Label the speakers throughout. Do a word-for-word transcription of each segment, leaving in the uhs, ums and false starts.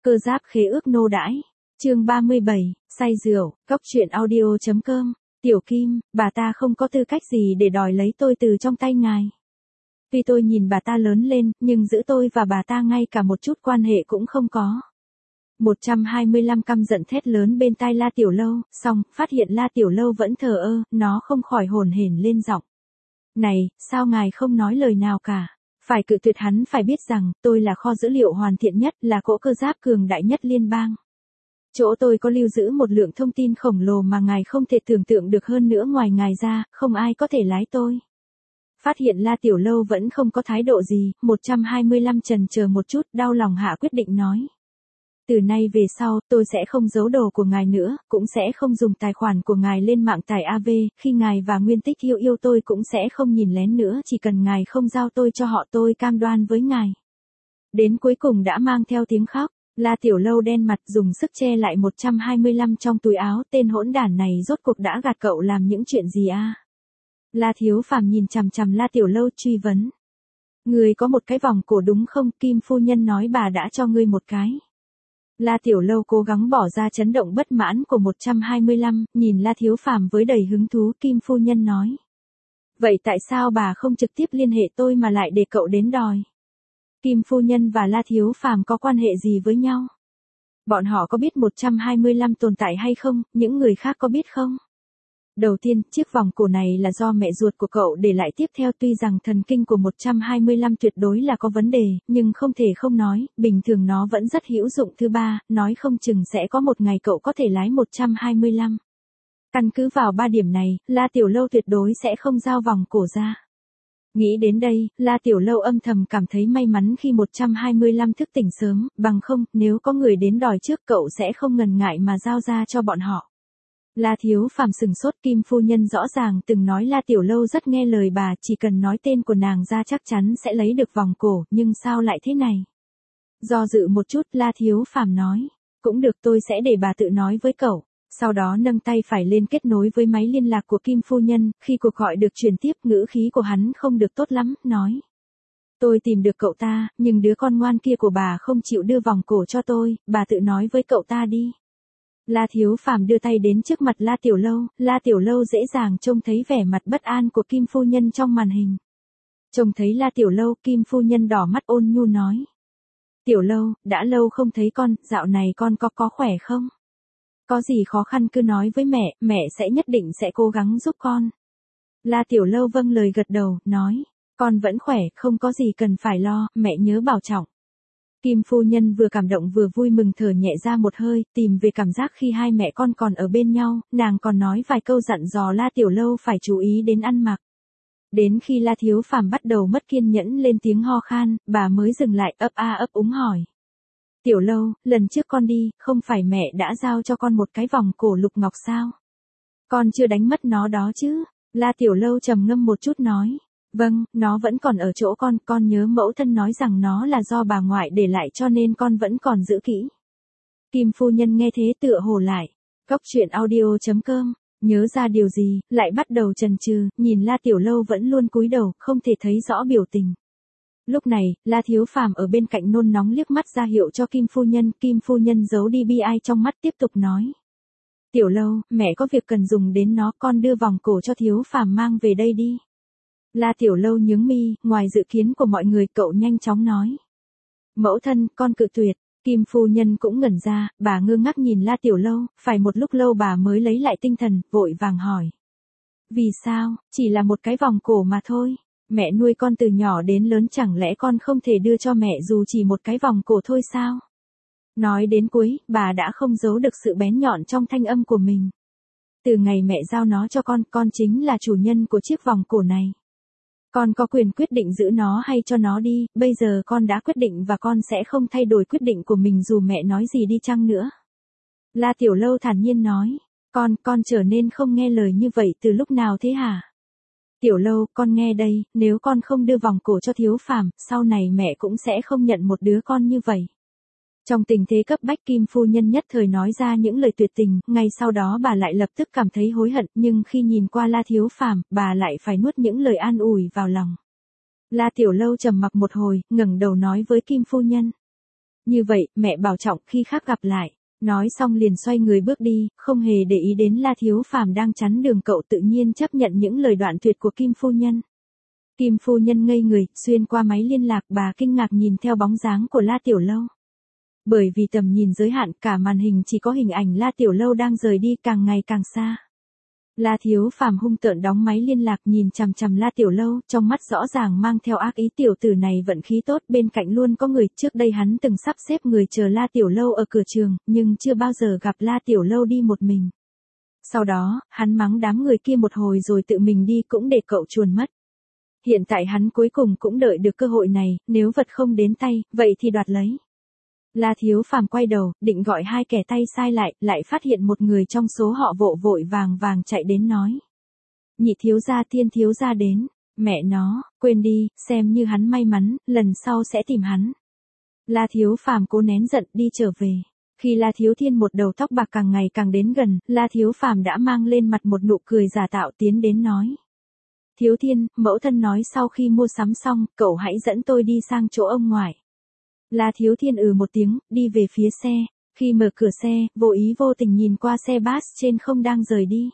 Speaker 1: Cơ giáp khế ước nô đãi. Chương ba mươi bảy, say rượu, cóc truyện audio chấm com. Tiểu Kim, bà ta không có tư cách gì để đòi lấy tôi từ trong tay ngài. Tuy tôi nhìn bà ta lớn lên, nhưng giữa tôi và bà ta ngay cả một chút quan hệ cũng không có. một trăm hai mươi lăm căm giận thét lớn bên tai La Tiểu Lâu, xong, phát hiện La Tiểu Lâu vẫn thờ ơ, nó không khỏi hồn hển lên giọng. Này, sao ngài không nói lời nào cả? Phải cự tuyệt hắn phải biết rằng, tôi là kho dữ liệu hoàn thiện nhất, là cỗ cơ giáp cường đại nhất liên bang. Chỗ tôi có lưu giữ một lượng thông tin khổng lồ mà ngài không thể tưởng tượng được, hơn nữa ngoài ngài ra, không ai có thể lái tôi. Phát hiện La Tiểu Lâu vẫn không có thái độ gì, một trăm hai mươi lăm chần chờ một chút, đau lòng hạ quyết định nói. Từ nay về sau, tôi sẽ không giấu đồ của ngài nữa, cũng sẽ không dùng tài khoản của ngài lên mạng tài a vê, khi ngài và Nguyên Tích yêu yêu tôi cũng sẽ không nhìn lén nữa, chỉ cần ngài không giao tôi cho họ tôi cam đoan với ngài. Đến cuối cùng đã mang theo tiếng khóc, La Tiểu Lâu đen mặt dùng sức che lại một trăm hai mươi lăm trong túi áo, tên hỗn đản này rốt cuộc đã gạt cậu làm những chuyện gì a? À? La Thiếu Phàm nhìn chằm chằm La Tiểu Lâu truy vấn. Người có một cái vòng cổ đúng không? Kim phu nhân nói bà đã cho ngươi một cái. La Tiểu Lâu cố gắng bỏ ra chấn động bất mãn của một trăm hai mươi lăm, nhìn La Thiếu Phàm với đầy hứng thú. Kim phu nhân nói. Vậy tại sao bà không trực tiếp liên hệ tôi mà lại để cậu đến đòi? Kim phu nhân và La Thiếu Phàm có quan hệ gì với nhau? Bọn họ có biết một trăm hai mươi lăm tồn tại hay không, những người khác có biết không? Đầu tiên, chiếc vòng cổ này là do mẹ ruột của cậu để lại. Tiếp theo, tuy rằng thần kinh của một trăm hai mươi lăm tuyệt đối là có vấn đề, nhưng không thể không nói, bình thường nó vẫn rất hữu dụng. Thứ ba, nói không chừng sẽ có một ngày cậu có thể lái một trăm hai mươi lăm. Căn cứ vào ba điểm này, La Tiểu Lâu tuyệt đối sẽ không giao vòng cổ ra. Nghĩ đến đây, La Tiểu Lâu âm thầm cảm thấy may mắn khi một trăm hai mươi lăm thức tỉnh sớm, bằng không, nếu có người đến đòi trước cậu sẽ không ngần ngại mà giao ra cho bọn họ. La Thiếu Phàm sừng sốt. Kim phu nhân rõ ràng từng nói La Tiểu Lâu rất nghe lời bà, chỉ cần nói tên của nàng ra chắc chắn sẽ lấy được vòng cổ, nhưng sao lại thế này? Do dự một chút, La Thiếu Phàm nói, cũng được, tôi sẽ để bà tự nói với cậu. Sau đó nâng tay phải lên kết nối với máy liên lạc của Kim phu nhân, khi cuộc gọi được truyền tiếp, ngữ khí của hắn không được tốt lắm, nói. Tôi tìm được cậu ta, nhưng đứa con ngoan kia của bà không chịu đưa vòng cổ cho tôi, bà tự nói với cậu ta đi. La Thiếu Phàm đưa tay đến trước mặt La Tiểu Lâu, La Tiểu Lâu dễ dàng trông thấy vẻ mặt bất an của Kim phu nhân trong màn hình. Trông thấy La Tiểu Lâu, Kim phu nhân đỏ mắt ôn nhu nói. Tiểu Lâu, đã lâu không thấy con, dạo này con có có khỏe không? Có gì khó khăn cứ nói với mẹ, mẹ sẽ nhất định sẽ cố gắng giúp con. La Tiểu Lâu vâng lời gật đầu, nói, con vẫn khỏe, không có gì cần phải lo, mẹ nhớ bảo trọng. Kim phu nhân vừa cảm động vừa vui mừng thở nhẹ ra một hơi, tìm về cảm giác khi hai mẹ con còn ở bên nhau, nàng còn nói vài câu dặn dò La Tiểu Lâu phải chú ý đến ăn mặc. Đến khi La Thiếu Phàm bắt đầu mất kiên nhẫn lên tiếng ho khan, bà mới dừng lại, ấp a ấp úng hỏi. Tiểu Lâu, lần trước con đi, không phải mẹ đã giao cho con một cái vòng cổ lục ngọc sao? Con chưa đánh mất nó đó chứ? La Tiểu Lâu trầm ngâm một chút nói. Vâng, nó vẫn còn ở chỗ con, con nhớ mẫu thân nói rằng nó là do bà ngoại để lại cho nên con vẫn còn giữ kỹ. Kim phu nhân nghe thế tựa hồ lại. Cóc truyện audio chấm com, nhớ ra điều gì, lại bắt đầu chần chừ, nhìn La Tiểu Lâu vẫn luôn cúi đầu, không thể thấy rõ biểu tình. Lúc này, La Thiếu Phàm ở bên cạnh nôn nóng liếc mắt ra hiệu cho Kim phu nhân, Kim phu nhân giấu đi bi ai trong mắt tiếp tục nói. Tiểu Lâu, mẹ có việc cần dùng đến nó, con đưa vòng cổ cho Thiếu Phàm mang về đây đi. La Tiểu Lâu nhướng mi, ngoài dự kiến của mọi người, cậu nhanh chóng nói. Mẫu thân, con cự tuyệt. Kim phu nhân cũng ngẩn ra, bà ngơ ngác nhìn La Tiểu Lâu, phải một lúc lâu bà mới lấy lại tinh thần, vội vàng hỏi. Vì sao, chỉ là một cái vòng cổ mà thôi. Mẹ nuôi con từ nhỏ đến lớn, chẳng lẽ con không thể đưa cho mẹ dù chỉ một cái vòng cổ thôi sao? Nói đến cuối, bà đã không giấu được sự bén nhọn trong thanh âm của mình. Từ ngày mẹ giao nó cho con, con chính là chủ nhân của chiếc vòng cổ này. Con có quyền quyết định giữ nó hay cho nó đi, bây giờ con đã quyết định và con sẽ không thay đổi quyết định của mình dù mẹ nói gì đi chăng nữa. La Tiểu Lâu thản nhiên nói, con, con trở nên không nghe lời như vậy từ lúc nào thế hả? Tiểu Lâu, con nghe đây, nếu con không đưa vòng cổ cho Thiếu Phàm, sau này mẹ cũng sẽ không nhận một đứa con như vậy. Trong tình thế cấp bách, Kim phu nhân nhất thời nói ra những lời tuyệt tình, ngay sau đó bà lại lập tức cảm thấy hối hận, nhưng khi nhìn qua La Thiếu Phàm, bà lại phải nuốt những lời an ủi vào lòng. La Tiểu Lâu trầm mặc một hồi, ngẩng đầu nói với Kim phu nhân. Như vậy, mẹ bảo trọng khi khác gặp lại. Nói xong liền xoay người bước đi, không hề để ý đến La Thiếu Phàm đang chắn đường cậu tự nhiên chấp nhận những lời đoạn tuyệt của Kim phu nhân. Kim phu nhân ngây người, xuyên qua máy liên lạc bà kinh ngạc nhìn theo bóng dáng của La Tiểu Lâu. Bởi vì tầm nhìn giới hạn cả màn hình chỉ có hình ảnh La Tiểu Lâu đang rời đi càng ngày càng xa. La Thiếu Phàm hung tợn đóng máy liên lạc nhìn chằm chằm La Tiểu Lâu, trong mắt rõ ràng mang theo ác ý tiểu tử này vận khí tốt bên cạnh luôn có người, trước đây hắn từng sắp xếp người chờ La Tiểu Lâu ở cửa trường, nhưng chưa bao giờ gặp La Tiểu Lâu đi một mình. Sau đó, hắn mắng đám người kia một hồi rồi tự mình đi cũng để cậu chuồn mất. Hiện tại hắn cuối cùng cũng đợi được cơ hội này, nếu vật không đến tay, vậy thì đoạt lấy. La Thiếu Phàm quay đầu, định gọi hai kẻ tay sai lại, lại phát hiện một người trong số họ vội vội vàng vàng chạy đến nói. Nhị thiếu gia Tiên thiếu gia đến, mẹ nó, quên đi, xem như hắn may mắn, lần sau sẽ tìm hắn. La Thiếu Phàm cố nén giận đi trở về. Khi La Thiếu Thiên một đầu tóc bạc càng ngày càng đến gần, La Thiếu Phàm đã mang lên mặt một nụ cười giả tạo tiến đến nói. Thiếu Thiên, mẫu thân nói sau khi mua sắm xong, cậu hãy dẫn tôi đi sang chỗ ông ngoại. La Thiếu Thiên ừ một tiếng, đi về phía xe. Khi mở cửa xe, vô ý vô tình nhìn qua xe bus trên không đang rời đi.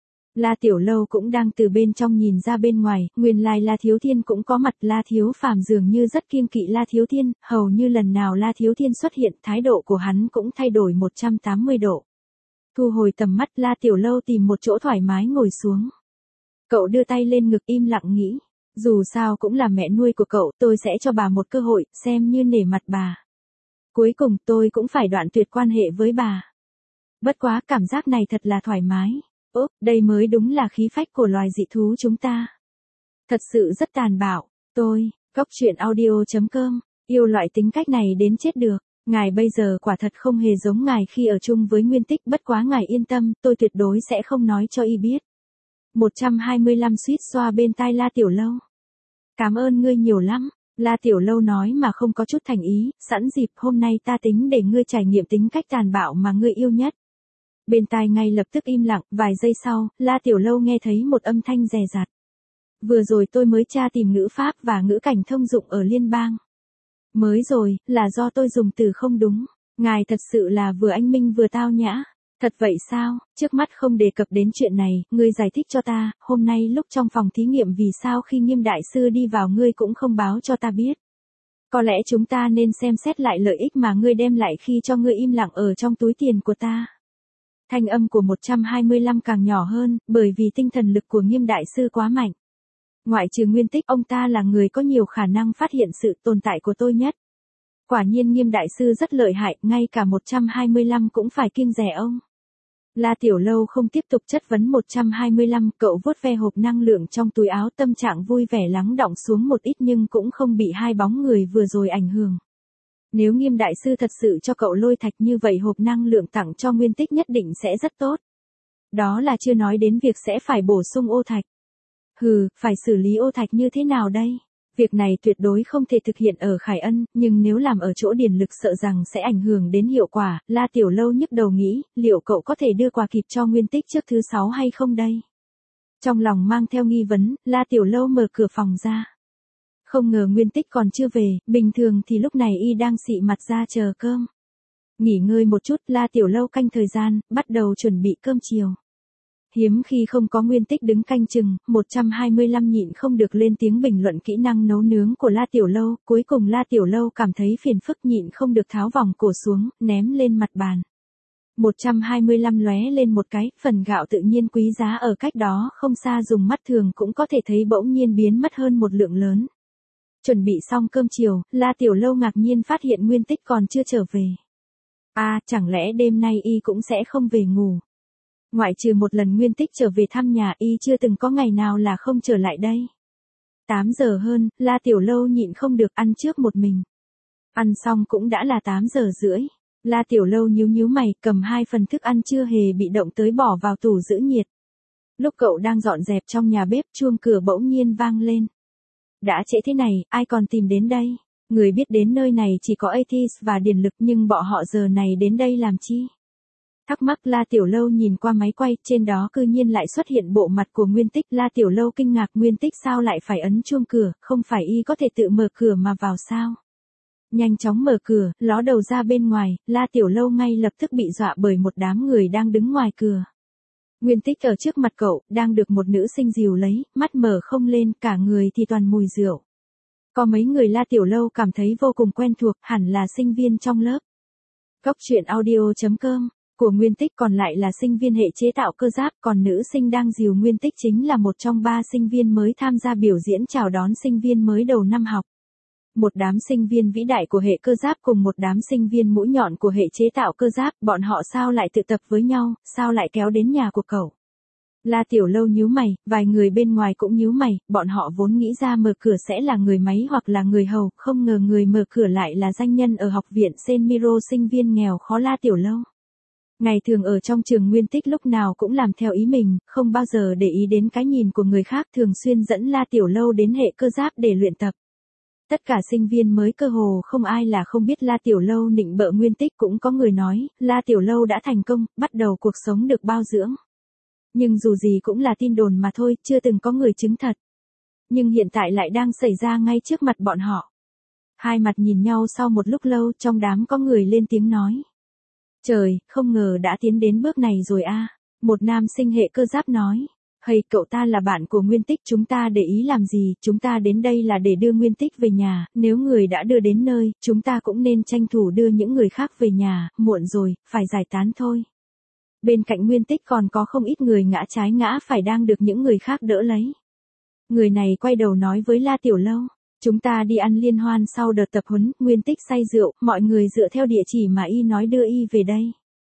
Speaker 1: La Tiểu Lâu cũng đang từ bên trong nhìn ra bên ngoài, nguyên lai La Thiếu Thiên cũng có mặt. La Thiếu Phàm dường như rất kiêng kỵ La Thiếu Thiên, hầu như lần nào La Thiếu Thiên xuất hiện, thái độ của hắn cũng thay đổi một trăm tám mươi độ. Thu hồi tầm mắt, La Tiểu Lâu tìm một chỗ thoải mái ngồi xuống. Cậu đưa tay lên ngực im lặng nghĩ. Dù sao cũng là mẹ nuôi của cậu, tôi sẽ cho bà một cơ hội, xem như nể mặt bà. Cuối cùng tôi cũng phải đoạn tuyệt quan hệ với bà. Bất quá cảm giác này thật là thoải mái. Ốp, đây mới đúng là khí phách của loài dị thú chúng ta. Thật sự rất tàn bạo. Tôi, Cóc Truyện Audio chấm com, yêu loại tính cách này đến chết được. Ngài bây giờ quả thật không hề giống ngài khi ở chung với Nguyên Tích, bất quá ngài yên tâm, tôi tuyệt đối sẽ không nói cho y biết. một trăm hai mươi lăm suýt xoa bên tai La Tiểu Lâu. Cảm ơn ngươi nhiều lắm, La Tiểu Lâu nói mà không có chút thành ý, sẵn dịp hôm nay ta tính để ngươi trải nghiệm tính cách tàn bạo mà ngươi yêu nhất. Bên tai ngay lập tức im lặng, vài giây sau, La Tiểu Lâu nghe thấy một âm thanh dè dặt. Vừa rồi tôi mới tra tìm ngữ pháp và ngữ cảnh thông dụng ở liên bang. Mới rồi, là do tôi dùng từ không đúng, ngài thật sự là vừa anh minh vừa tao nhã. Thật vậy sao, trước mắt không đề cập đến chuyện này, ngươi giải thích cho ta, hôm nay lúc trong phòng thí nghiệm vì sao khi Nghiêm đại sư đi vào ngươi cũng không báo cho ta biết. Có lẽ chúng ta nên xem xét lại lợi ích mà ngươi đem lại khi cho ngươi im lặng ở trong túi tiền của ta. Thanh âm của một trăm hai mươi lăm càng nhỏ hơn, bởi vì tinh thần lực của Nghiêm đại sư quá mạnh. Ngoại trừ Nguyên Tích, ông ta là người có nhiều khả năng phát hiện sự tồn tại của tôi nhất. Quả nhiên Nghiêm đại sư rất lợi hại, ngay cả một trăm hai mươi lăm cũng phải kiêng dè ông. La Tiểu Lâu không tiếp tục chất vấn một trăm hai mươi lăm, cậu vuốt ve hộp năng lượng trong túi áo, tâm trạng vui vẻ lắng đọng xuống một ít nhưng cũng không bị hai bóng người vừa rồi ảnh hưởng. Nếu Nghiêm đại sư thật sự cho cậu lôi thạch như vậy, hộp năng lượng tặng cho Nguyên Tích nhất định sẽ rất tốt. Đó là chưa nói đến việc sẽ phải bổ sung ô thạch. Hừ, phải xử lý ô thạch như thế nào đây? Việc này tuyệt đối không thể thực hiện ở Khải Ân, nhưng nếu làm ở chỗ điền lực sợ rằng sẽ ảnh hưởng đến hiệu quả. La Tiểu Lâu nhức đầu nghĩ, liệu cậu có thể đưa quà kịp cho Nguyên Tích trước thứ sáu hay không đây? Trong lòng mang theo nghi vấn, La Tiểu Lâu mở cửa phòng ra. Không ngờ Nguyên Tích còn chưa về, bình thường thì lúc này y đang xị mặt ra chờ cơm. Nghỉ ngơi một chút, La Tiểu Lâu canh thời gian, bắt đầu chuẩn bị cơm chiều. Hiếm khi không có Nguyên Tích đứng canh chừng, một trăm hai mươi lăm nhịn không được lên tiếng bình luận kỹ năng nấu nướng của La Tiểu Lâu, cuối cùng La Tiểu Lâu cảm thấy phiền phức nhịn không được tháo vòng cổ xuống, ném lên mặt bàn. một trăm hai mươi lăm lóe lên một cái, phần gạo tự nhiên quý giá ở cách đó không xa dùng mắt thường cũng có thể thấy bỗng nhiên biến mất hơn một lượng lớn. Chuẩn bị xong cơm chiều, La Tiểu Lâu ngạc nhiên phát hiện Nguyên Tích còn chưa trở về. À, chẳng lẽ đêm nay y cũng sẽ không về ngủ? Ngoại trừ một lần Nguyên Tích trở về thăm nhà, y chưa từng có ngày nào là không trở lại đây. tám giờ hơn, La Tiểu Lâu nhịn không được ăn trước một mình. Ăn xong cũng đã là tám giờ rưỡi. La Tiểu Lâu nhíu nhíu mày, cầm hai phần thức ăn chưa hề bị động tới bỏ vào tủ giữ nhiệt. Lúc cậu đang dọn dẹp trong nhà bếp, chuông cửa bỗng nhiên vang lên. Đã trễ thế này, ai còn tìm đến đây? Người biết đến nơi này chỉ có Atis và Điền Lực, nhưng bọn họ giờ này đến đây làm chi? Thắc mắc La Tiểu Lâu nhìn qua máy quay, trên đó cư nhiên lại xuất hiện bộ mặt của Nguyên Tích. La Tiểu Lâu kinh ngạc, Nguyên Tích sao lại phải ấn chuông cửa, không phải y có thể tự mở cửa mà vào sao? Nhanh chóng mở cửa, ló đầu ra bên ngoài, La Tiểu Lâu ngay lập tức bị dọa bởi một đám người đang đứng ngoài cửa. Nguyên Tích ở trước mặt cậu, đang được một nữ sinh dìu lấy, mắt mở không lên, cả người thì toàn mùi rượu. Có mấy người La Tiểu Lâu cảm thấy vô cùng quen thuộc, hẳn là sinh viên trong lớp. Góc truyện audio chấm com của Nguyên Tích còn lại là sinh viên hệ chế tạo cơ giáp, còn nữ sinh đang dìu Nguyên Tích chính là một trong ba sinh viên mới tham gia biểu diễn chào đón sinh viên mới đầu năm học. Một đám sinh viên vĩ đại của hệ cơ giáp cùng một đám sinh viên mũi nhọn của hệ chế tạo cơ giáp, bọn họ sao lại tự tập với nhau, sao lại kéo đến nhà của cậu. La Tiểu Lâu nhíu mày, vài người bên ngoài cũng nhíu mày, bọn họ vốn nghĩ ra mở cửa sẽ là người máy hoặc là người hầu, không ngờ người mở cửa lại là danh nhân ở học viện Senmiro, sinh viên nghèo khó La Tiểu Lâu. Ngày thường ở trong trường Nguyên Tích lúc nào cũng làm theo ý mình, không bao giờ để ý đến cái nhìn của người khác, thường xuyên dẫn La Tiểu Lâu đến hệ cơ giáp để luyện tập. Tất cả sinh viên mới cơ hồ không ai là không biết La Tiểu Lâu nịnh bợ Nguyên Tích, cũng có người nói, La Tiểu Lâu đã thành công, bắt đầu cuộc sống được bao dưỡng. Nhưng dù gì cũng là tin đồn mà thôi, chưa từng có người chứng thật. Nhưng hiện tại lại đang xảy ra ngay trước mặt bọn họ. Hai mặt nhìn nhau sau một lúc lâu, trong đám có người lên tiếng nói. Trời, không ngờ đã tiến đến bước này rồi a. Một nam sinh hệ cơ giáp nói. Hay cậu ta là bạn của Nguyên Tích, chúng ta để ý làm gì, chúng ta đến đây là để đưa Nguyên Tích về nhà, nếu người đã đưa đến nơi, chúng ta cũng nên tranh thủ đưa những người khác về nhà, muộn rồi, phải giải tán thôi. Bên cạnh Nguyên Tích còn có không ít người ngã trái ngã phải đang được những người khác đỡ lấy. Người này quay đầu nói với La Tiểu Lâu, chúng ta đi ăn liên hoan sau đợt tập huấn, Nguyên Tích say rượu, mọi người dựa theo địa chỉ mà y nói đưa y về đây.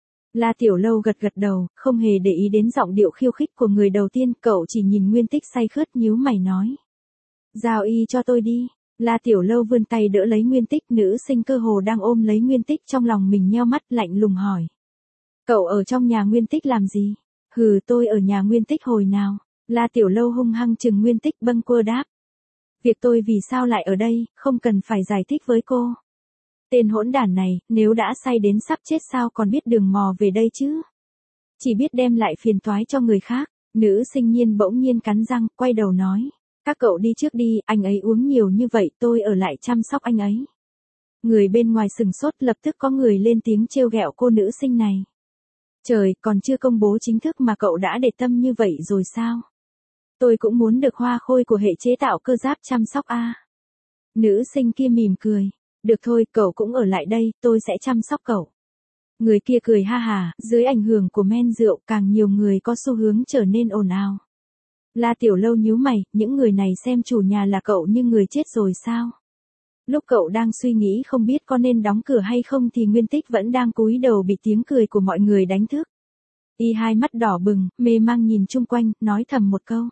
Speaker 1: La Tiểu Lâu gật gật đầu, không hề để ý đến giọng điệu khiêu khích của người đầu tiên, cậu chỉ nhìn Nguyên Tích say khướt nhíu mày nói. Giao y cho tôi đi. La Tiểu Lâu vươn tay đỡ lấy Nguyên Tích, nữ sinh cơ hồ đang ôm lấy Nguyên Tích, trong lòng mình nheo mắt lạnh lùng hỏi. Cậu ở trong nhà Nguyên Tích làm gì? Hừ, tôi ở nhà Nguyên Tích hồi nào? La Tiểu Lâu hung hăng chừng Nguyên Tích, bâng quơ đáp. Việc tôi vì sao lại ở đây, không cần phải giải thích với cô. Tên hỗn đản này, nếu đã say đến sắp chết sao còn biết đường mò về đây chứ? Chỉ biết đem lại phiền toái cho người khác. Nữ sinh nhiên bỗng nhiên cắn răng, quay đầu nói. Các cậu đi trước đi, anh ấy uống nhiều như vậy, tôi ở lại chăm sóc anh ấy. Người bên ngoài sừng sốt, lập tức có người lên tiếng trêu ghẹo cô nữ sinh này. Trời, còn chưa công bố chính thức mà cậu đã để tâm như vậy rồi sao? Tôi cũng muốn được hoa khôi của hệ chế tạo cơ giáp chăm sóc a. Nữ sinh kia mỉm cười. Được thôi, cậu cũng ở lại đây, tôi sẽ chăm sóc cậu. Người kia cười ha hà, dưới ảnh hưởng của men rượu, càng nhiều người có xu hướng trở nên ồn ào. La Tiểu Lâu nhíu mày, những người này xem chủ nhà là cậu như người chết rồi sao? Lúc cậu đang suy nghĩ không biết có nên đóng cửa hay không thì Nguyên Tích vẫn đang cúi đầu bị tiếng cười của mọi người đánh thức. Y hai mắt đỏ bừng, mê mang nhìn chung quanh, nói thầm một câu.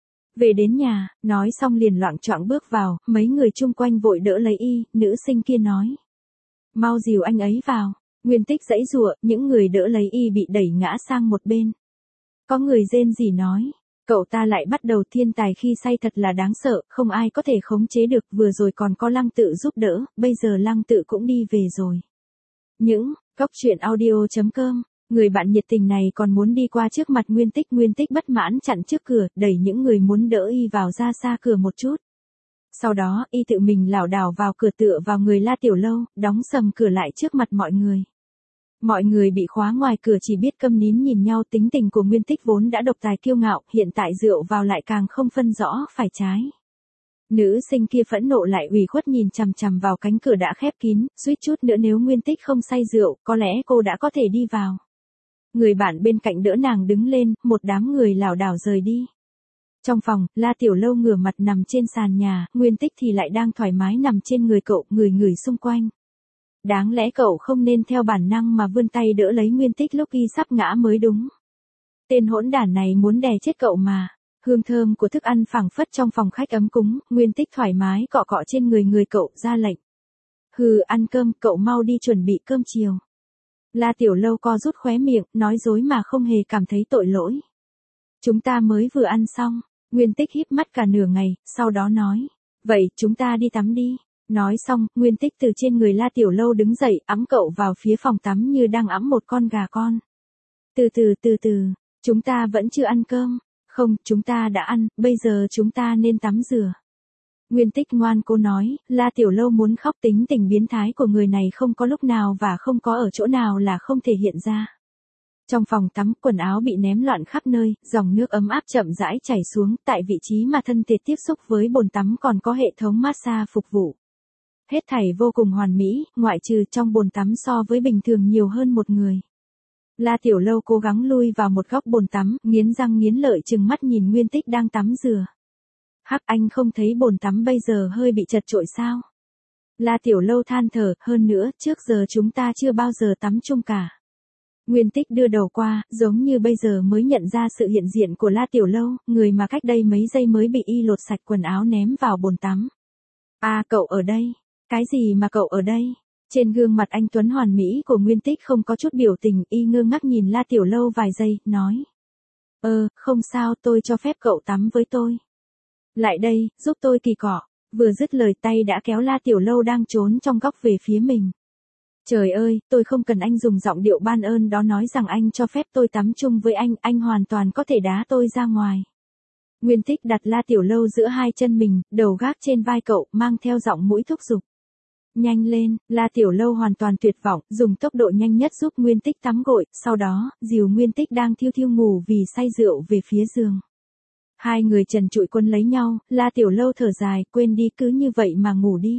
Speaker 1: Về đến nhà, nói xong liền loạng choạng bước vào, mấy người chung quanh vội đỡ lấy y, nữ sinh kia nói. Mau dìu anh ấy vào. Nguyên Tích giãy giụa, những người đỡ lấy y bị đẩy ngã sang một bên. Có người rên rỉ nói. Cậu ta lại bắt đầu thiên tài khi say thật là đáng sợ, không ai có thể khống chế được, vừa rồi còn có Lăng Tự giúp đỡ, bây giờ Lăng Tự cũng đi về rồi. Những, góc truyện audio chấm com, người bạn nhiệt tình này còn muốn đi qua trước mặt Nguyên Tích, Nguyên Tích bất mãn chặn trước cửa, đẩy những người muốn đỡ y vào ra xa cửa một chút. Sau đó, y tự mình lảo đảo vào cửa tựa vào người La Tiểu Lâu, đóng sầm cửa lại trước mặt mọi người. Mọi người bị khóa ngoài cửa chỉ biết câm nín nhìn nhau, tính tình của Nguyên Tích vốn đã độc tài kiêu ngạo, hiện tại rượu vào lại càng không phân rõ phải trái. Nữ sinh kia phẫn nộ lại ủy khuất nhìn chằm chằm vào cánh cửa đã khép kín, suýt chút nữa nếu Nguyên Tích không say rượu, có lẽ cô đã có thể đi vào. Người bạn bên cạnh đỡ nàng đứng lên, một đám người lảo đảo rời đi. Trong phòng, La Tiểu Lâu ngửa mặt nằm trên sàn nhà, Nguyên Tích thì lại đang thoải mái nằm trên người cậu, người người xung quanh. Đáng lẽ cậu không nên theo bản năng mà vươn tay đỡ lấy Nguyên Tích lúc y sắp ngã mới đúng. Tên hỗn đản này muốn đè chết cậu mà. Hương thơm của thức ăn phảng phất trong phòng khách ấm cúng, Nguyên Tích thoải mái cọ cọ trên người người cậu, ra lệnh. Hừ, ăn cơm, cậu mau đi chuẩn bị cơm chiều. La Tiểu Lâu co rút khóe miệng, nói dối mà không hề cảm thấy tội lỗi. Chúng ta mới vừa ăn xong. Nguyên Tích híp mắt cả nửa ngày, sau đó nói. Vậy, chúng ta đi tắm đi. Nói xong, Nguyên Tích từ trên người La Tiểu Lâu đứng dậy, ẵm cậu vào phía phòng tắm như đang ẵm một con gà con. Từ từ từ từ, chúng ta vẫn chưa ăn cơm. Không, chúng ta đã ăn, bây giờ chúng ta nên tắm rửa. Nguyên Tích ngoan cố nói, La Tiểu Lâu muốn khóc, tính tình biến thái của người này không có lúc nào và không có ở chỗ nào là không thể hiện ra. Trong phòng tắm, quần áo bị ném loạn khắp nơi, dòng nước ấm áp chậm rãi chảy xuống, tại vị trí mà thân thể tiếp xúc với bồn tắm còn có hệ thống massage phục vụ. Hết thảy vô cùng hoàn mỹ, ngoại trừ trong bồn tắm so với bình thường nhiều hơn một người. La Tiểu Lâu cố gắng lui vào một góc bồn tắm, nghiến răng nghiến lợi trừng mắt nhìn Nguyên Tích đang tắm rửa. Hắc, anh không thấy bồn tắm bây giờ hơi bị chật chội sao? La Tiểu Lâu than thở, hơn nữa, trước giờ chúng ta chưa bao giờ tắm chung cả. Nguyên Tích đưa đầu qua, giống như bây giờ mới nhận ra sự hiện diện của La Tiểu Lâu, người mà cách đây mấy giây mới bị y lột sạch quần áo ném vào bồn tắm. À, cậu ở đây. Cái gì mà cậu ở đây? Trên gương mặt anh tuấn hoàn mỹ của Nguyên Tích không có chút biểu tình, y ngơ ngác nhìn La Tiểu Lâu vài giây, nói. Ờ, không sao, tôi cho phép cậu tắm với tôi. Lại đây, giúp tôi kỳ cọ. Vừa dứt lời tay đã kéo La Tiểu Lâu đang trốn trong góc về phía mình. Trời ơi, tôi không cần anh dùng giọng điệu ban ơn đó nói rằng anh cho phép tôi tắm chung với anh, anh hoàn toàn có thể đá tôi ra ngoài. Nguyên Tích đặt La Tiểu Lâu giữa hai chân mình, đầu gác trên vai cậu, mang theo giọng mũi thúc giục. Nhanh lên, La Tiểu Lâu hoàn toàn tuyệt vọng, dùng tốc độ nhanh nhất giúp Nguyên Tích tắm gội, sau đó, dìu Nguyên Tích đang thiêu thiêu ngủ vì say rượu về phía giường. Hai người trần trụi quân lấy nhau, La Tiểu Lâu thở dài, quên đi, cứ như vậy mà ngủ đi.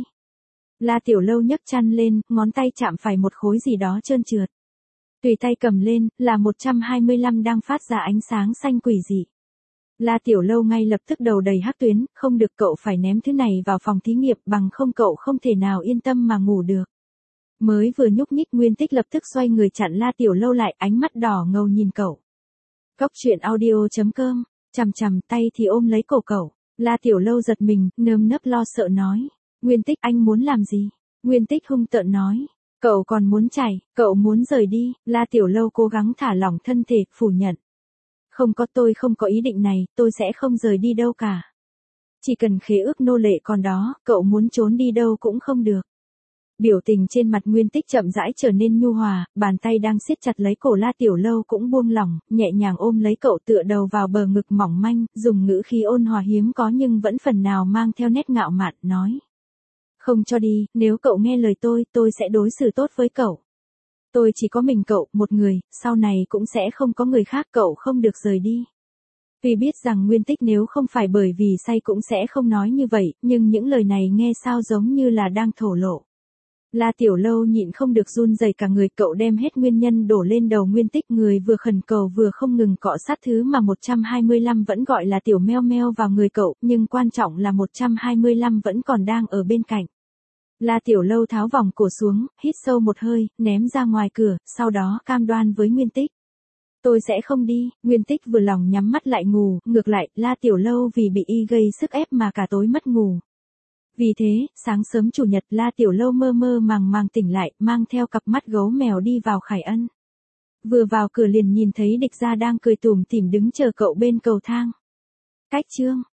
Speaker 1: La Tiểu Lâu nhấc chăn lên, ngón tay chạm phải một khối gì đó trơn trượt. Tùy tay cầm lên, là một trăm hai mươi lăm đang phát ra ánh sáng xanh quỷ dị. La Tiểu Lâu ngay lập tức đầu đầy hắc tuyến, không được, cậu phải ném thứ này vào phòng thí nghiệm, bằng không cậu không thể nào yên tâm mà ngủ được. Mới vừa nhúc nhích, Nguyên Tích lập tức xoay người chặn La Tiểu Lâu lại, ánh mắt đỏ ngầu nhìn cậu. Cốc truyện audio chấm com, chằm chằm, tay thì ôm lấy cổ cậu. La Tiểu Lâu giật mình, nơm nớp lo sợ nói. Nguyên Tích, anh muốn làm gì? Nguyên Tích hung tợn nói. Cậu còn muốn chạy, cậu muốn rời đi. La Tiểu Lâu cố gắng thả lỏng thân thể, phủ nhận. Không có, tôi không có ý định này, tôi sẽ không rời đi đâu cả. Chỉ cần khế ước nô lệ còn đó, cậu muốn trốn đi đâu cũng không được. Biểu tình trên mặt Nguyên Tích chậm rãi trở nên nhu hòa, bàn tay đang siết chặt lấy cổ La Tiểu Lâu cũng buông lỏng, nhẹ nhàng ôm lấy cậu tựa đầu vào bờ ngực mỏng manh, dùng ngữ khí ôn hòa hiếm có nhưng vẫn phần nào mang theo nét ngạo mạn, nói. Không cho đi, nếu cậu nghe lời tôi, tôi sẽ đối xử tốt với cậu. Tôi chỉ có mình cậu, một người, sau này cũng sẽ không có người khác, cậu không được rời đi. Tuy biết rằng Nguyên Tích nếu không phải bởi vì say cũng sẽ không nói như vậy, nhưng những lời này nghe sao giống như là đang thổ lộ. La Tiểu Lâu nhịn không được run rẩy cả người, cậu đem hết nguyên nhân đổ lên đầu Nguyên Tích, người vừa khẩn cầu vừa không ngừng cọ sát thứ mà một trăm hai mươi lăm vẫn gọi là tiểu meo meo vào người cậu, nhưng quan trọng là một trăm hai mươi lăm vẫn còn đang ở bên cạnh. La Tiểu Lâu tháo vòng cổ xuống, hít sâu một hơi, ném ra ngoài cửa, sau đó cam đoan với Nguyên Tích. Tôi sẽ không đi. Nguyên Tích vừa lòng nhắm mắt lại ngủ, ngược lại, La Tiểu Lâu vì bị y gây sức ép mà cả tối mất ngủ. Vì thế, sáng sớm chủ nhật, La Tiểu Lâu mơ mơ màng màng tỉnh lại, mang theo cặp mắt gấu mèo đi vào Khải Ân. Vừa vào cửa liền nhìn thấy Địch Gia đang cười tủm tỉm đứng chờ cậu bên cầu thang. Cách chương